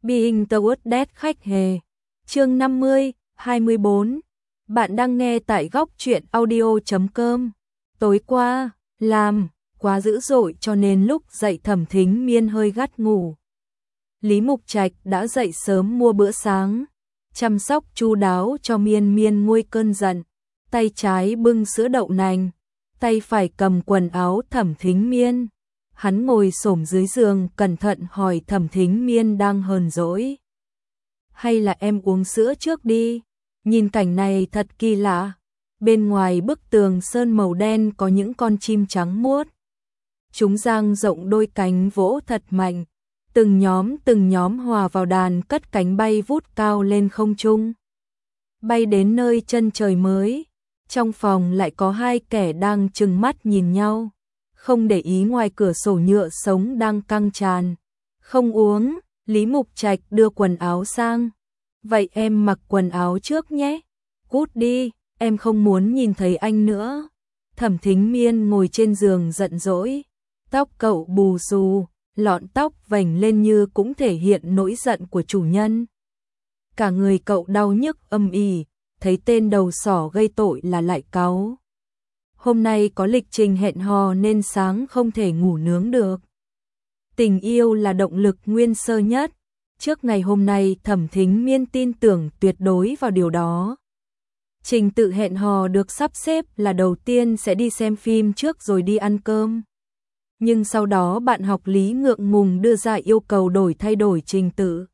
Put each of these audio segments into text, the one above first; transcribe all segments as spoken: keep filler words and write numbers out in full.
Being Towards Death khách hề. Chương năm mươi, hai mươi bốn. Bạn đang nghe tại góc truyện audio chấm com. Tối qua, làm quá dữ dội cho nên lúc dậy Thẩm Thính Miên hơi gắt ngủ. Lý Mục Trạch đã dậy sớm mua bữa sáng, chăm sóc chu đáo cho Miên Miên nguôi cơn giận. Tay trái bưng sữa đậu nành, tay phải cầm quần áo Thẩm Thính Miên. Hắn ngồi xổm dưới giường cẩn thận hỏi Thẩm Thính Miên đang hờn dỗi. Hay là em uống sữa trước đi, nhìn cảnh này thật kỳ lạ. Bên ngoài bức tường sơn màu đen có những con chim trắng muốt. Chúng dang rộng đôi cánh vỗ thật mạnh, từng nhóm từng nhóm hòa vào đàn cất cánh bay vút cao lên không trung. Bay đến nơi chân trời mới, trong phòng lại có hai kẻ đang trừng mắt nhìn nhau. Không để ý ngoài cửa sổ nhựa sống đang căng tràn. Không uống, Lý Mục Trạch đưa quần áo sang. Vậy em mặc quần áo trước nhé. Cút đi, em không muốn nhìn thấy anh nữa. Thẩm Thính Miên ngồi trên giường giận dỗi. Tóc cậu bù xù, lọn tóc vành lên như cũng thể hiện nỗi giận của chủ nhân. Cả người cậu đau nhức âm ỉ, thấy tên đầu sỏ gây tội là lại cáu. Hôm nay có lịch trình hẹn hò nên sáng không thể ngủ nướng được. Tình yêu là động lực nguyên sơ nhất. Trước ngày hôm nay Thẩm Thính Miên tin tưởng tuyệt đối vào điều đó. Trình tự hẹn hò được sắp xếp là đầu tiên sẽ đi xem phim trước rồi đi ăn cơm. Nhưng sau đó bạn học Lý ngượng ngùng đưa ra yêu cầu đổi thay đổi trình tự.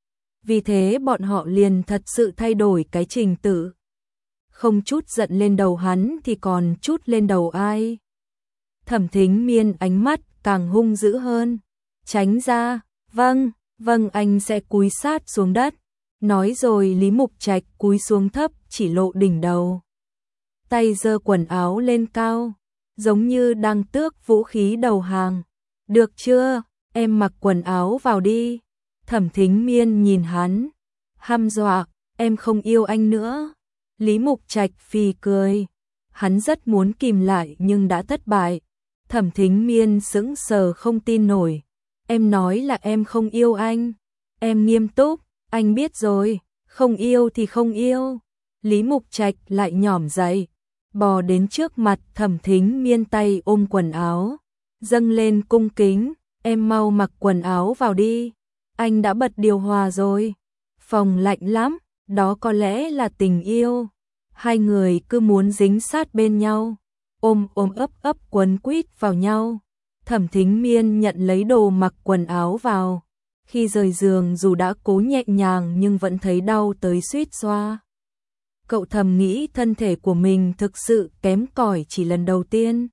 Vì thế bọn họ liền thật sự thay đổi cái trình tự. Không chút giận lên đầu hắn thì còn chút lên đầu ai. Thẩm Thính Miên ánh mắt càng hung dữ hơn. Tránh ra, vâng, vâng anh sẽ cúi sát xuống đất. Nói rồi Lý Mục Trạch cúi xuống thấp chỉ lộ đỉnh đầu. Tay giơ quần áo lên cao, giống như đang tước vũ khí đầu hàng. Được chưa, em mặc quần áo vào đi. Thẩm Thính Miên nhìn hắn, hăm dọa, em không yêu anh nữa. Lý Mục Trạch phì cười, hắn rất muốn kìm lại nhưng đã thất bại. Thẩm Thính Miên sững sờ không tin nổi. Em nói là em không yêu anh. Em nghiêm túc, anh biết rồi, không yêu thì không yêu. Lý Mục Trạch lại nhỏm dậy, bò đến trước mặt Thẩm Thính Miên, tay ôm quần áo, dâng lên cung kính, em mau mặc quần áo vào đi. Anh đã bật điều hòa rồi. Phòng lạnh lắm, đó có lẽ là tình yêu. Hai người cứ muốn dính sát bên nhau, ôm ôm ấp ấp quấn quýt vào nhau. Thẩm Thính Miên nhận lấy đồ mặc quần áo vào. Khi rời giường dù đã cố nhẹ nhàng nhưng vẫn thấy đau tới suýt xoa. Cậu thầm nghĩ thân thể của mình thực sự kém cỏi chỉ lần đầu tiên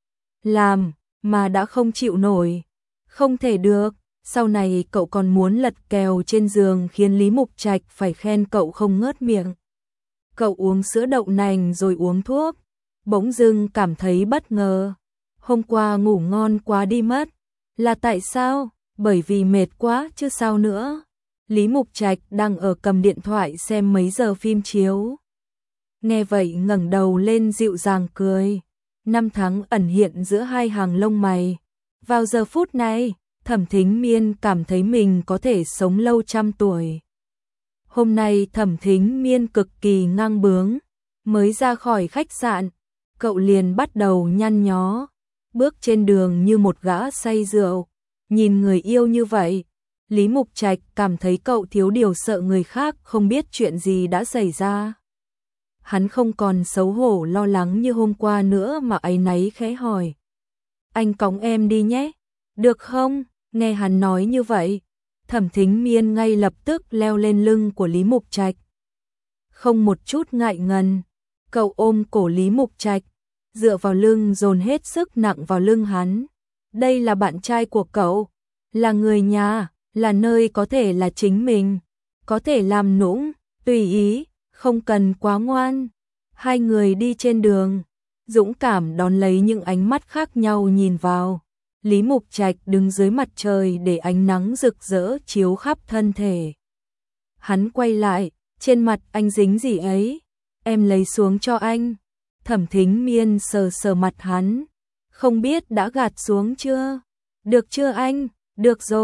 làm mà đã không chịu nổi. Không thể được, sau này cậu còn muốn lật kèo trên giường khiến Lý Mục Trạch phải khen cậu không ngớt miệng. Cậu uống sữa đậu nành rồi uống thuốc, bỗng dưng cảm thấy bất ngờ. Hôm qua ngủ ngon quá đi mất. Là tại sao? Bởi vì mệt quá chứ sao nữa. Lý Mục Trạch đang ở cầm điện thoại xem mấy giờ phim chiếu. Nghe vậy ngẩng đầu lên dịu dàng cười. Năm tháng ẩn hiện giữa hai hàng lông mày. Vào giờ phút này, Thẩm Thính Miên cảm thấy mình có thể sống lâu trăm tuổi. Hôm nay Thẩm Thính Miên cực kỳ ngang bướng. Mới ra khỏi khách sạn, cậu liền bắt đầu nhăn nhó. Bước trên đường như một gã say rượu. Nhìn người yêu như vậy, Lý Mục Trạch cảm thấy cậu thiếu điều sợ người khác không biết chuyện gì đã xảy ra. Hắn không còn xấu hổ lo lắng như hôm qua nữa mà áy náy khẽ hỏi. Anh cõng em đi nhé, được không? Nghe hắn nói như vậy, Thẩm Thính Miên ngay lập tức leo lên lưng của Lý Mục Trạch. Không một chút ngại ngần, cậu ôm cổ Lý Mục Trạch, dựa vào lưng dồn hết sức nặng vào lưng hắn. Đây là bạn trai của cậu, là người nhà, là nơi có thể là chính mình, có thể làm nũng, tùy ý, không cần quá ngoan. Hai người đi trên đường, dũng cảm đón lấy những ánh mắt khác nhau nhìn vào. Lý Mục Trạch đứng dưới mặt trời để ánh nắng rực rỡ chiếu khắp thân thể. Hắn quay lại, trên mặt anh dính gì ấy, em lấy xuống cho anh. Thẩm Thính Miên sờ sờ mặt hắn, không biết đã gạt xuống chưa? Được chưa anh? Được rồi,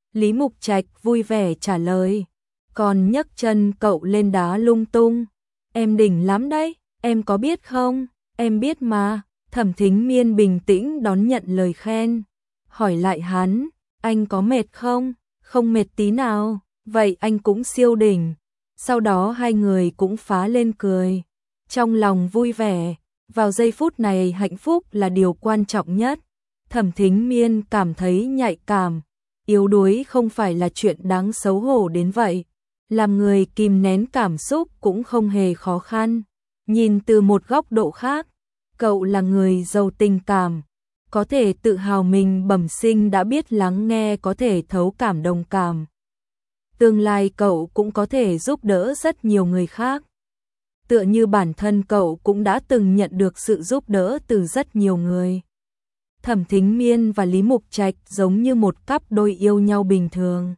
Lý Mục Trạch vui vẻ trả lời, còn nhấc chân cậu lên đá lung tung. Em đỉnh lắm đấy, em có biết không? Em biết mà. Thẩm Thính Miên bình tĩnh đón nhận lời khen, hỏi lại hắn, anh có mệt không? Không mệt tí nào, vậy anh cũng siêu đỉnh. Sau đó hai người cũng phá lên cười, trong lòng vui vẻ, vào giây phút này hạnh phúc là điều quan trọng nhất. Thẩm Thính Miên cảm thấy nhạy cảm, yếu đuối không phải là chuyện đáng xấu hổ đến vậy. Làm người kìm nén cảm xúc cũng không hề khó khăn. Nhìn từ một góc độ khác, cậu là người giàu tình cảm, có thể tự hào mình bẩm sinh đã biết lắng nghe, có thể thấu cảm đồng cảm. Tương lai cậu cũng có thể giúp đỡ rất nhiều người khác. Tựa như bản thân cậu cũng đã từng nhận được sự giúp đỡ từ rất nhiều người. Thẩm Thính Miên và Lý Mục Trạch giống như một cặp đôi yêu nhau bình thường.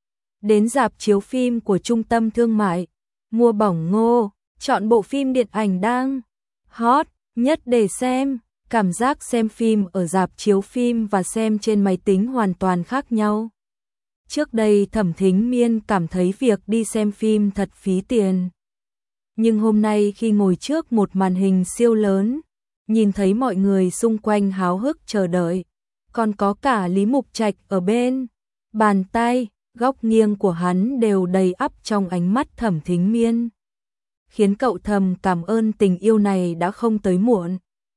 Đến rạp chiếu phim của trung tâm thương mại, mua bỏng ngô, chọn bộ phim điện ảnh đang hot nhất để xem. Cảm giác xem phim ở rạp chiếu phim và xem trên máy tính hoàn toàn khác nhau. Trước đây Thẩm Thính Miên cảm thấy việc đi xem phim thật phí tiền. Nhưng hôm nay khi ngồi trước một màn hình siêu lớn, nhìn thấy mọi người xung quanh háo hức chờ đợi, còn có cả Lý Mục Trạch ở bên, bàn tay, góc nghiêng của hắn đều đầy ắp trong ánh mắt Thẩm Thính Miên, khiến cậu thầm cảm ơn tình yêu này đã không tới muộn.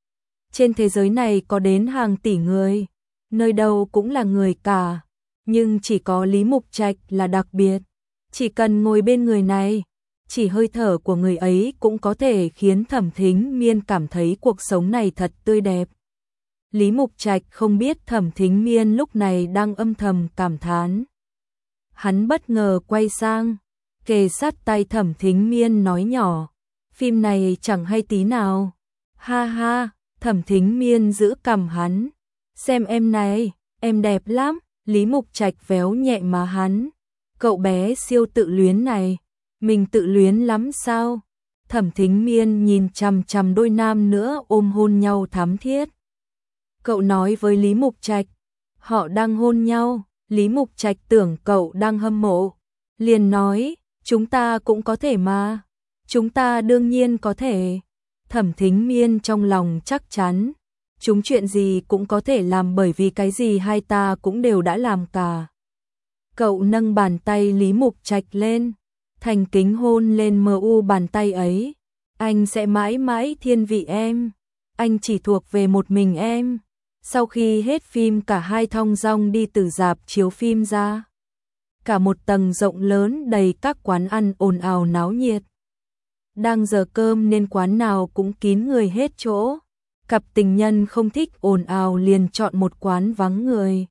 Trên thế giới này có đến hàng tỷ người, nơi đâu cũng là người cả, nhưng chỉ có Lý Mục Trạch là đặc biệt. Chỉ cần ngồi bên người này, chỉ hơi thở của người ấy cũng có thể khiến Thẩm Thính Miên cảm thấy cuộc sống này thật tươi đẹp. Lý Mục Trạch không biết Thẩm Thính Miên lúc này đang âm thầm cảm thán. Hắn bất ngờ quay sang, kề sát tay Thẩm Thính Miên nói nhỏ, phim này chẳng hay tí nào. Ha ha, Thẩm Thính Miên giữ cằm hắn, xem em này, em đẹp lắm. Lý Mục Trạch véo nhẹ má hắn, cậu bé siêu tự luyến này, mình tự luyến lắm sao? Thẩm Thính Miên nhìn chằm chằm đôi nam nữa ôm hôn nhau thắm thiết. Cậu nói với Lý Mục Trạch, họ đang hôn nhau. Lý Mục Trạch tưởng cậu đang hâm mộ, liền nói, chúng ta cũng có thể mà. Chúng ta đương nhiên có thể. Thẩm Thính Miên trong lòng chắc chắn, chúng chuyện gì cũng có thể làm bởi vì cái gì hai ta cũng đều đã làm cả. Cậu nâng bàn tay Lý Mục Trạch lên, thành kính hôn lên mờ u bàn tay ấy. Anh sẽ mãi mãi thiên vị em, anh chỉ thuộc về một mình em. Sau khi hết phim cả hai thong dong đi từ rạp chiếu phim ra. Cả một tầng rộng lớn đầy các quán ăn ồn ào náo nhiệt. Đang giờ cơm nên quán nào cũng kín người hết chỗ. Cặp tình nhân không thích ồn ào liền chọn một quán vắng người.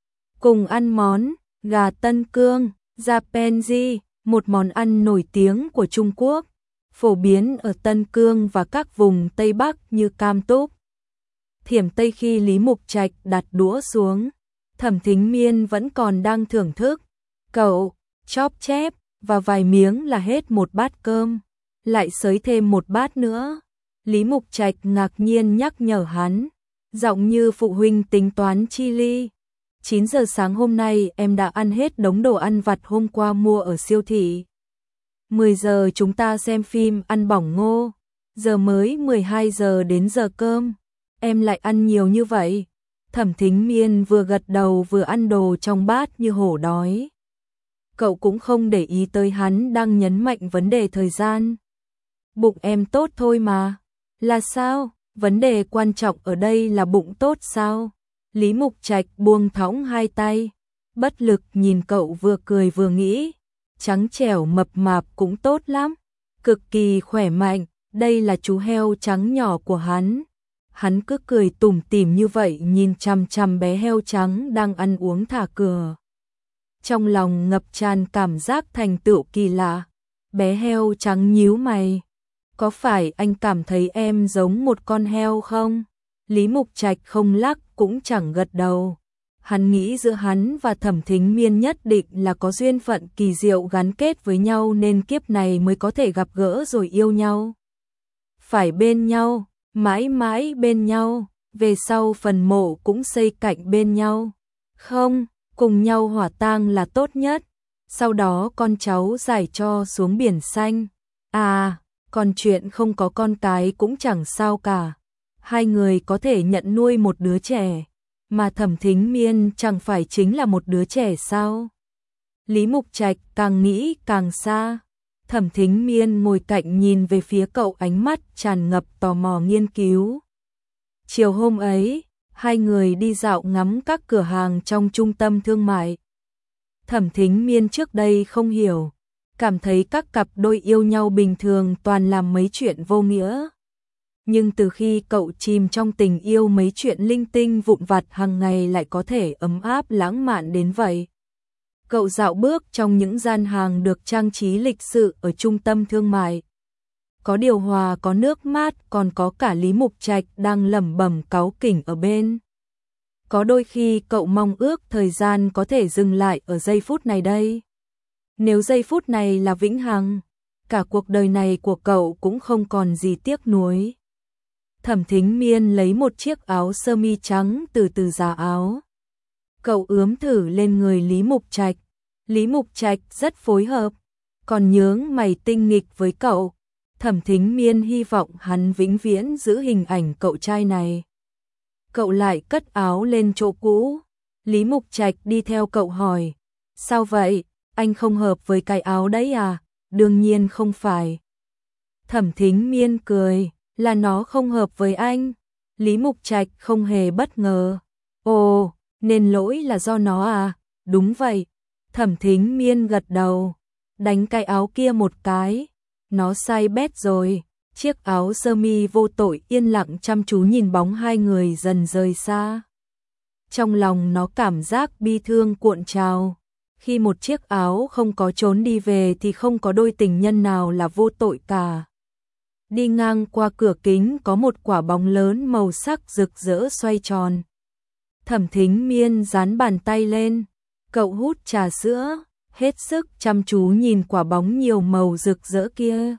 Cùng ăn món gà Tân Cương, Japanese, một món ăn nổi tiếng của Trung Quốc, phổ biến ở Tân Cương và các vùng Tây Bắc như Cam Túc, Thiểm Tây. Khi Lý Mục Trạch đặt đũa xuống, Thẩm Thính Miên vẫn còn đang thưởng thức. Cậu chóp chép và vài miếng là hết một bát cơm, lại xới thêm một bát nữa. Lý Mục Trạch ngạc nhiên nhắc nhở hắn, giọng như phụ huynh tính toán chi ly. chín giờ sáng hôm nay em đã ăn hết đống đồ ăn vặt hôm qua mua ở siêu thị. mười giờ chúng ta xem phim ăn bỏng ngô, giờ mới mười hai giờ đến giờ cơm, em lại ăn nhiều như vậy. Thẩm Thính Miên vừa gật đầu vừa ăn đồ trong bát như hổ đói. Cậu cũng không để ý tới hắn đang nhấn mạnh vấn đề thời gian. Bụng em tốt thôi mà. Là sao? Vấn đề quan trọng ở đây là bụng tốt sao? Lý Mục Trạch buông thõng hai tay, bất lực nhìn cậu vừa cười vừa nghĩ. Trắng trẻo mập mạp cũng tốt lắm, cực kỳ khỏe mạnh, đây là chú heo trắng nhỏ của hắn. Hắn cứ cười tủm tỉm như vậy nhìn chằm chằm bé heo trắng đang ăn uống thả cửa. Trong lòng ngập tràn cảm giác thành tựu kỳ lạ. Bé heo trắng nhíu mày. Có phải anh cảm thấy em giống một con heo không? Lý Mục Trạch không lắc cũng chẳng gật đầu. Hắn nghĩ giữa hắn và Thẩm Thính Miên nhất định là có duyên phận kỳ diệu gắn kết với nhau nên kiếp này mới có thể gặp gỡ rồi yêu nhau. Phải bên nhau, mãi mãi bên nhau, về sau phần mộ cũng xây cạnh bên nhau. Không, cùng nhau hỏa tang là tốt nhất, sau đó con cháu giải cho xuống biển xanh. À, còn chuyện không có con cái cũng chẳng sao cả. Hai người có thể nhận nuôi một đứa trẻ, mà Thẩm Thính Miên chẳng phải chính là một đứa trẻ sao? Lý Mục Trạch càng nghĩ càng xa. Thẩm Thính Miên ngồi cạnh nhìn về phía cậu, ánh mắt tràn ngập tò mò nghiên cứu. Chiều hôm ấy, hai người đi dạo ngắm các cửa hàng trong trung tâm thương mại. Thẩm Thính Miên trước đây không hiểu, cảm thấy các cặp đôi yêu nhau bình thường toàn làm mấy chuyện vô nghĩa. Nhưng từ khi cậu chìm trong tình yêu, mấy chuyện linh tinh vụn vặt hàng ngày lại có thể ấm áp lãng mạn đến vậy. Cậu dạo bước trong những gian hàng được trang trí lịch sự ở trung tâm thương mại. Có điều hòa, có nước mát, còn có cả Lý Mục Trạch đang lẩm bẩm cáu kỉnh ở bên. Có đôi khi cậu mong ước thời gian có thể dừng lại ở giây phút này đây. Nếu giây phút này là vĩnh hằng, cả cuộc đời này của cậu cũng không còn gì tiếc nuối. Thẩm Thính Miên lấy một chiếc áo sơ mi trắng từ từ giá áo. Cậu ướm thử lên người Lý Mục Trạch. Lý Mục Trạch rất phối hợp, còn nhướng mày tinh nghịch với cậu. Thẩm Thính Miên hy vọng hắn vĩnh viễn giữ hình ảnh cậu trai này. Cậu lại cất áo lên chỗ cũ. Lý Mục Trạch đi theo cậu hỏi, sao vậy, anh không hợp với cái áo đấy à? Đương nhiên không phải. Thẩm Thính Miên cười, là nó không hợp với anh. Lý Mục Trạch không hề bất ngờ. Ồ, nên lỗi là do nó à? Đúng vậy. Thẩm Thính Miên gật đầu, đánh cái áo kia một cái. Nó sai bét rồi. Chiếc áo sơ mi vô tội yên lặng chăm chú nhìn bóng hai người dần rời xa. Trong lòng nó cảm giác bi thương cuộn trào. Khi một chiếc áo không có trốn đi về thì không có đôi tình nhân nào là vô tội cả. Đi ngang qua cửa kính có một quả bóng lớn màu sắc rực rỡ xoay tròn. Thẩm Thính Miên dán bàn tay lên. Cậu hút trà sữa, hết sức chăm chú nhìn quả bóng nhiều màu rực rỡ kia.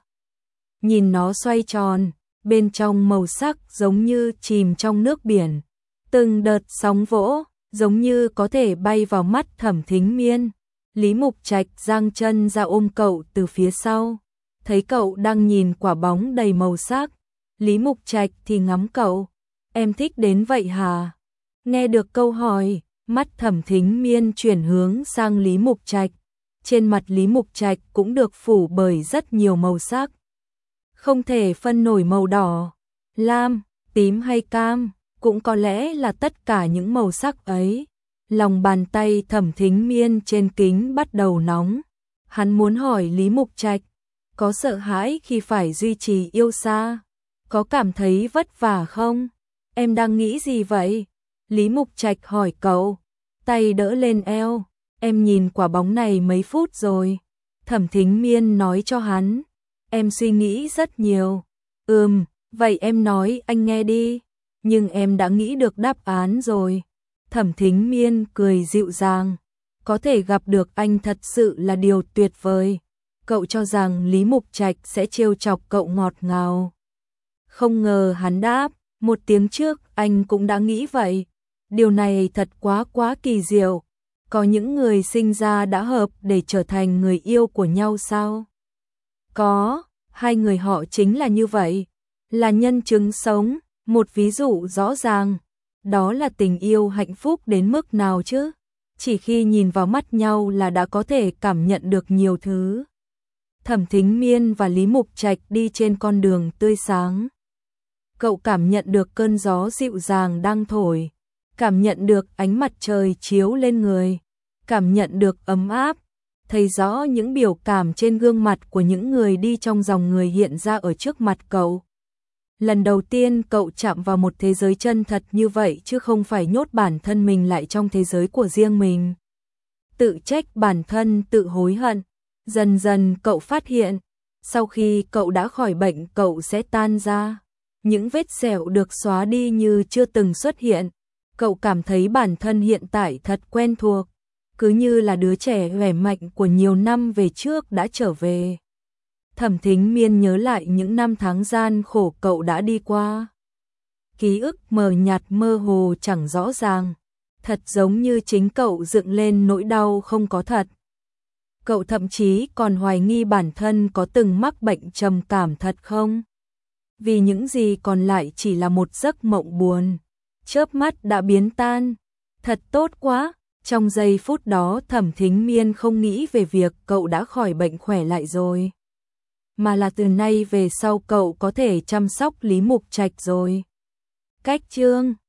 Nhìn nó xoay tròn, bên trong màu sắc giống như chìm trong nước biển. Từng đợt sóng vỗ, giống như có thể bay vào mắt Thẩm Thính Miên. Lý Mục Trạch giang chân ra ôm cậu từ phía sau. Thấy cậu đang nhìn quả bóng đầy màu sắc, Lý Mục Trạch thì ngắm cậu. Em thích đến vậy hả? Nghe được câu hỏi, mắt Thẩm Thính Miên chuyển hướng sang Lý Mục Trạch. Trên mặt Lý Mục Trạch cũng được phủ bởi rất nhiều màu sắc. Không thể phân nổi màu đỏ, lam, tím hay cam, cũng có lẽ là tất cả những màu sắc ấy. Lòng bàn tay Thẩm Thính Miên trên kính bắt đầu nóng. Hắn muốn hỏi Lý Mục Trạch, có sợ hãi khi phải duy trì yêu xa? Có cảm thấy vất vả không? Em đang nghĩ gì vậy? Lý Mục Trạch hỏi cậu, tay đỡ lên eo. Em nhìn quả bóng này mấy phút rồi. Thẩm Thính Miên nói cho hắn. Em suy nghĩ rất nhiều. Ừm, vậy em nói anh nghe đi. Nhưng em đã nghĩ được đáp án rồi. Thẩm Thính Miên cười dịu dàng. Có thể gặp được anh thật sự là điều tuyệt vời. Cậu cho rằng Lý Mục Trạch sẽ trêu chọc cậu ngọt ngào. Không ngờ hắn đáp, một tiếng trước anh cũng đã nghĩ vậy. Điều này thật quá quá kỳ diệu. Có những người sinh ra đã hợp để trở thành người yêu của nhau sao? Có, hai người họ chính là như vậy. Là nhân chứng sống, một ví dụ rõ ràng. Đó là tình yêu hạnh phúc đến mức nào chứ? Chỉ khi nhìn vào mắt nhau là đã có thể cảm nhận được nhiều thứ. Thẩm Thính Miên và Lý Mục Trạch đi trên con đường tươi sáng. Cậu cảm nhận được cơn gió dịu dàng đang thổi, cảm nhận được ánh mặt trời chiếu lên người, cảm nhận được ấm áp, thấy rõ những biểu cảm trên gương mặt của những người đi trong dòng người hiện ra ở trước mặt cậu. Lần đầu tiên cậu chạm vào một thế giới chân thật như vậy chứ không phải nhốt bản thân mình lại trong thế giới của riêng mình. Tự trách bản thân, tự hối hận. Dần dần cậu phát hiện, sau khi cậu đã khỏi bệnh cậu sẽ tan ra. Những vết sẹo được xóa đi như chưa từng xuất hiện. Cậu cảm thấy bản thân hiện tại thật quen thuộc, cứ như là đứa trẻ khỏe mạnh của nhiều năm về trước đã trở về. Thẩm Thính Miên nhớ lại những năm tháng gian khổ cậu đã đi qua. Ký ức mờ nhạt mơ hồ chẳng rõ ràng, thật giống như chính cậu dựng lên nỗi đau không có thật. Cậu thậm chí còn hoài nghi bản thân có từng mắc bệnh trầm cảm thật không? Vì những gì còn lại chỉ là một giấc mộng buồn, chớp mắt đã biến tan. Thật tốt quá, trong giây phút đó Thẩm Thính Miên không nghĩ về việc cậu đã khỏi bệnh khỏe lại rồi, mà là từ nay về sau cậu có thể chăm sóc Lý Mục Trạch rồi. Cách chương